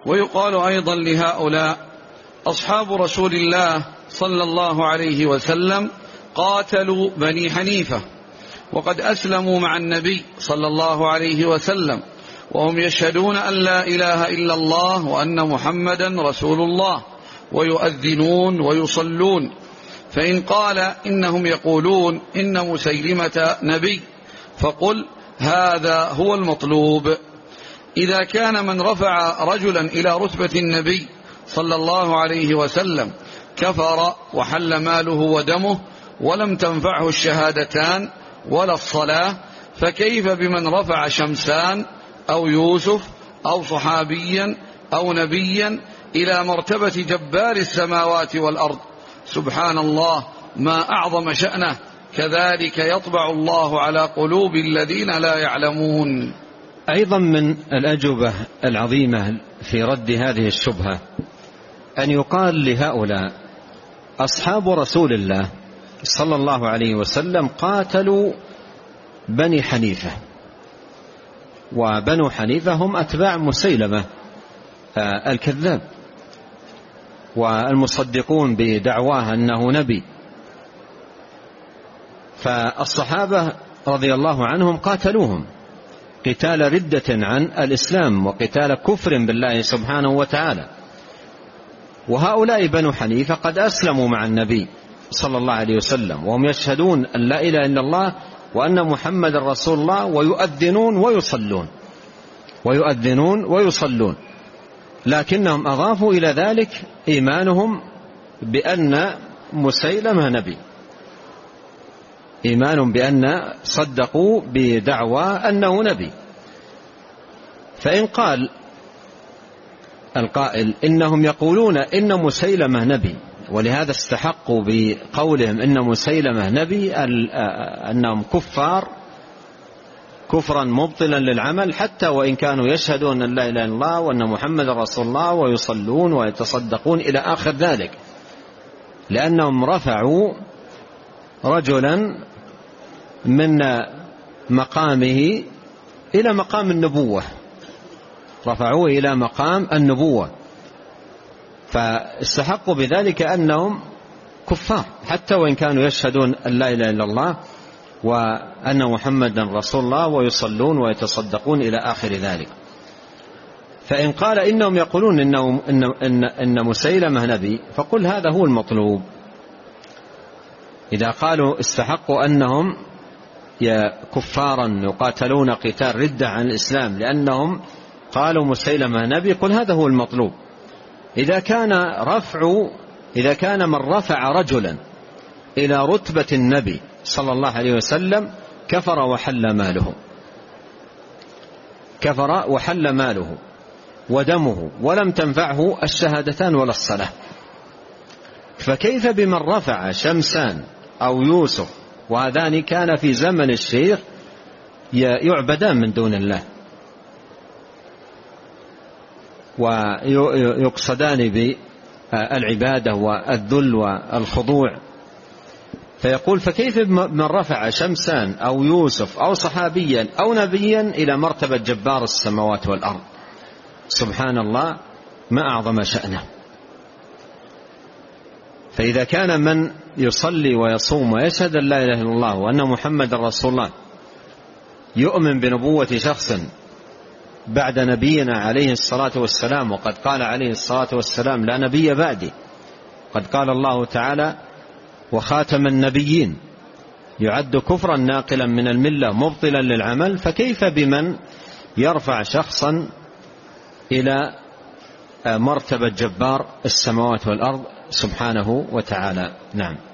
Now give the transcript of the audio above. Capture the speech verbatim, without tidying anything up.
ويقال أيضا لهؤلاء: أصحاب رسول الله صلى الله عليه وسلم قاتلوا بني حنيفة وقد أسلموا مع النبي صلى الله عليه وسلم، وهم يشهدون أن لا إله إلا الله وأن محمدا رسول الله، ويؤذنون ويصلون. فإن قال إنهم يقولون إن مسيلمة نبي، فقل هذا هو المطلوب. إذا كان من رفع رجلا إلى رتبة النبي صلى الله عليه وسلم كفر وحل ماله ودمه ولم تنفعه الشهادتان ولا الصلاة، فكيف بمن رفع شمسان أو يوسف أو صحابيا أو نبيا إلى مرتبة جبار السماوات والأرض؟ سبحان الله، ما أعظم شأنه. كذلك يطبع الله على قلوب الذين لا يعلمون. أيضا من الأجوبة العظيمة في رد هذه الشبهة أن يقال لهؤلاء: أصحاب رسول الله صلى الله عليه وسلم قاتلوا بني حنيفة، وبنو حنيفة هم أتباع مسيلمة الكذاب والمصدقون بدعواه أنه نبي. فالصحابة رضي الله عنهم قاتلوهم قتال ردة عن الإسلام وقتال كفر بالله سبحانه وتعالى. وهؤلاء بنو حنيفة قد أسلموا مع النبي صلى الله عليه وسلم، وهم يشهدون أن لا إله إلا الله وأن محمد رسول الله، ويؤذنون ويصلون ويؤذنون ويصلون لكنهم أضافوا إلى ذلك إيمانهم بأن مسيلمة نبي، إيمان بأن صدقوا بدعوى أنه نبي. فإن قال القائل إنهم يقولون إن مسيلمة نبي، ولهذا استحقوا بقولهم إن مسيلمة نبي أنهم كفار كفرا مبطلا للعمل، حتى وإن كانوا يشهدون أن لا إله إلا الله وأن محمد رسول الله ويصلون ويتصدقون إلى آخر ذلك، لأنهم رفعوا رجلا من مقامه إلى مقام النبوة، رفعوه إلى مقام النبوة، فاستحقوا بذلك أنهم كفار حتى وإن كانوا يشهدون أن لا إله إلا الله وأن محمدا رسول الله ويصلون ويتصدقون إلى آخر ذلك. فإن قال إنهم يقولون إنه إن, إن, إن مسيلمة نبي، فقل هذا هو المطلوب. إذا قالوا استحقوا أنهم كفارا يقاتلون قتال ردة عن الإسلام لأنهم قالوا مسيلمة نبي، قل هذا هو المطلوب. إذا كان رفع إذا كان من رفع رجلا إلى رتبة النبي صلى الله عليه وسلم كفر وحل ماله كفر وحل ماله ودمه ولم تنفعه الشهادتان ولا الصلاة، فكيف بمن رفع شمسان أو يوسف، وهذان كان في زمن الشيخ يعبدان من دون الله ويقصدان بالعبادة والذل والخضوع. فيقول فكيف من رفع شمسان أو يوسف أو صحابيا أو نبيا إلى مرتبة جبار السماوات والأرض؟ سبحان الله، ما أعظم شأنه. فإذا كان من يصلي ويصوم ويشهد أن لا إله إلا الله وأن محمد رسول الله يؤمن بنبوة شخص بعد نبينا عليه الصلاة والسلام، وقد قال عليه الصلاة والسلام لا نبي بعدي، قد قال الله تعالى وخاتم النبيين، يعد كفرا ناقلا من الملة مبطلا للعمل، فكيف بمن يرفع شخصا إلى مرتبة جبار السماوات والأرض سبحانه وتعالى؟ نعم.